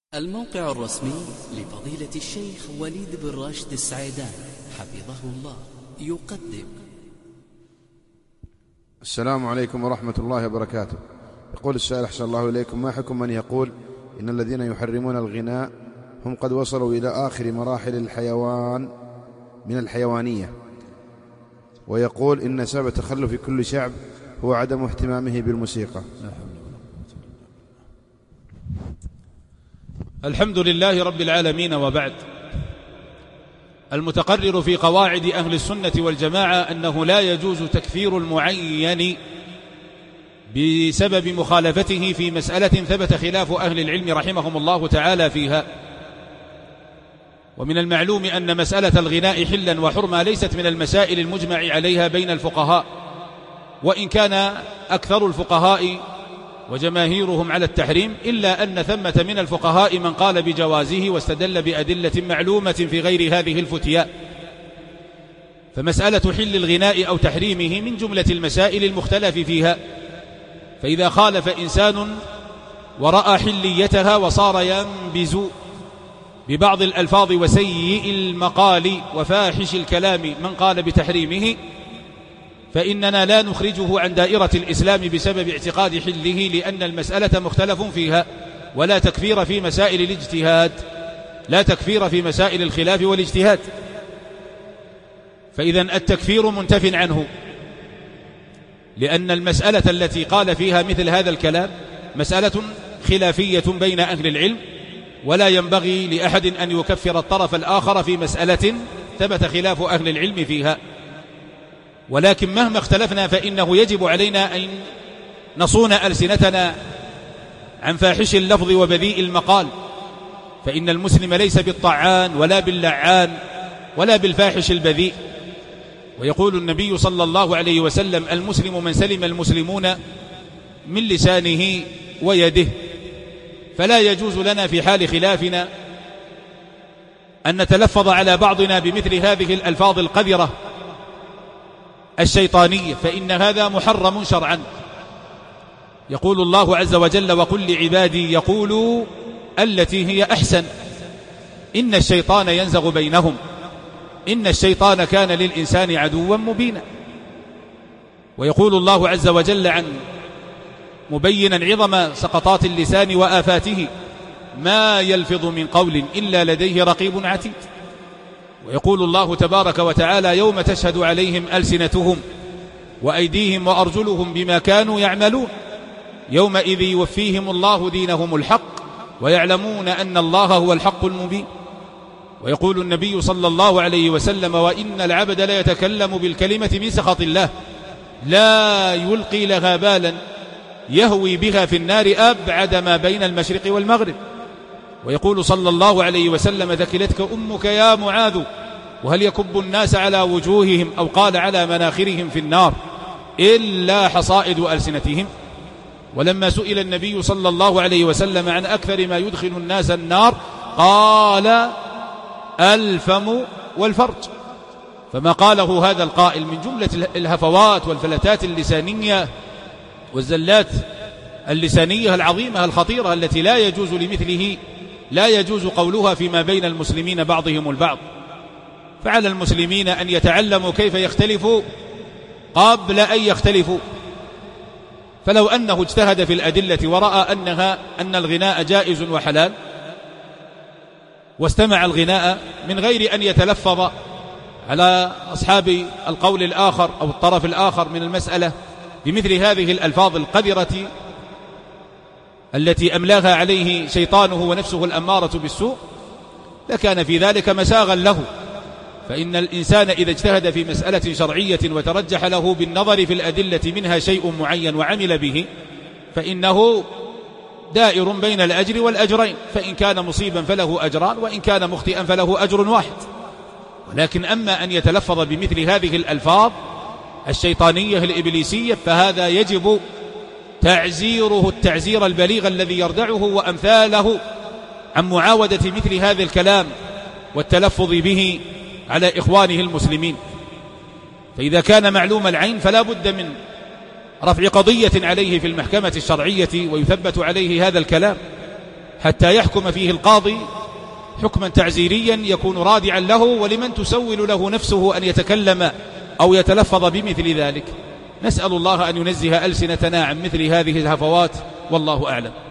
الموقع الرسمي لفضيلة الشيخ وليد بن راشد السعيدان حفظه الله يقدم. السلام عليكم ورحمة الله وبركاته. يقول السائل أحسن الله إليكم: ما حكم من يقول إن الذين يحرمون الغناء هم قد وصلوا إلى آخر مراحل الحيوان من الحيوانية، ويقول إن سبب تخلف كل شعب هو عدم اهتمامه بالموسيقى؟ الحمد لله رب العالمين، وبعد. المتقرر في قواعد أهل السنة والجماعة أنه لا يجوز تكفير المعين بسبب مخالفته في مسألة ثبت خلاف أهل العلم رحمهم الله تعالى فيها. ومن المعلوم أن مسألة الغناء حلا وحرمة ليست من المسائل المجمع عليها بين الفقهاء، وإن كان أكثر الفقهاء وجماهيرهم على التحريم، إلا أن ثمة من الفقهاء من قال بجوازه واستدل بأدلة معلومة في غير هذه الفتياء. فمسألة حل الغناء أو تحريمه من جملة المسائل المختلف فيها، فإذا خالف إنسان ورأى حليتها وصار ينبز ببعض الألفاظ وسيء المقال وفاحش الكلام من قال بتحريمه، فإننا لا نخرجه عن دائرة الإسلام بسبب اعتقاد حله، لأن المسألة مختلف فيها، ولا تكفير في مسائل الاجتهاد، لا تكفير في مسائل الخلاف والاجتهاد. فإذن التكفير منتف عنه، لأن المسألة التي قال فيها مثل هذا الكلام مسألة خلافية بين أهل العلم، ولا ينبغي لأحد أن يكفر الطرف الآخر في مسألة ثبت خلاف أهل العلم فيها. ولكن مهما اختلفنا فإنه يجب علينا أن نصون ألسنتنا عن فاحش اللفظ وبذيء المقال، فإن المسلم ليس بالطعان ولا باللعان ولا بالفاحش البذيء. ويقول النبي صلى الله عليه وسلم: المسلم من سلم المسلمون من لسانه ويده. فلا يجوز لنا في حال خلافنا أن نتلفظ على بعضنا بمثل هذه الألفاظ القذرة الشيطانية، فإن هذا محرم شرعا. يقول الله عز وجل: وقل لعبادي يقولوا التي هي أحسن إن الشيطان ينزغ بينهم إن الشيطان كان للإنسان عدوا مبينا. ويقول الله عز وجل عن مبينا عظم سقطات اللسان وآفاته: ما يلفظ من قول إلا لديه رقيب عتيد. ويقول الله تبارك وتعالى: يوم تشهد عليهم ألسنتهم وأيديهم وأرجلهم بما كانوا يعملون يومئذ يوفيهم الله دينهم الحق ويعلمون أن الله هو الحق المبين. ويقول النبي صلى الله عليه وسلم: وإن العبد لا يتكلم بالكلمة من سخط الله لا يلقي لها بالا يهوي بها في النار أبعد ما بين المشرق والمغرب. ويقول صلى الله عليه وسلم: ثكلتك أمك يا معاذ، وهل يكب الناس على وجوههم أو قال على مناخرهم في النار إلا حصائد ألسنتهم. ولما سئل النبي صلى الله عليه وسلم عن أكثر ما يدخل الناس النار قال: الفم والفرج. فما قاله هذا القائل من جملة الهفوات والفلتات اللسانية والزلات اللسانية العظيمة الخطيرة التي لا يجوز قولها فيما بين المسلمين بعضهم البعض. فعلى المسلمين أن يتعلموا كيف يختلفوا قبل أن يختلفوا. فلو أنه اجتهد في الأدلة ورأى أن الغناء جائز وحلال، واستمع الغناء من غير أن يتلفظ على أصحاب القول الآخر أو الطرف الآخر من المسألة بمثل هذه الألفاظ القذرة التي أملاها عليه شيطانه ونفسه الأمارة بالسوء، لكان في ذلك مساغا له. فإن الإنسان إذا اجتهد في مسألة شرعية وترجح له بالنظر في الأدلة منها شيء معين وعمل به، فإنه دائر بين الأجر والأجرين، فإن كان مصيبا فله أجران، وإن كان مخطئا فله أجر واحد. ولكن أما أن يتلفظ بمثل هذه الألفاظ الشيطانية الإبليسية فهذا يجب تعزيره التعزير البليغ الذي يردعه وأمثاله عن معاودة مثل هذا الكلام والتلفظ به على إخوانه المسلمين. فإذا كان معلوم العين فلا بد من رفع قضية عليه في المحكمة الشرعية ويثبت عليه هذا الكلام. حتى يحكم فيه القاضي حكما تعزيريا يكون رادعا له، ولمن تسول له نفسه أن يتكلم أو يتلفظ بمثل ذلك. نسأل الله أن ينزه ألسنتنا عن مثل هذه الهفوات، والله أعلم.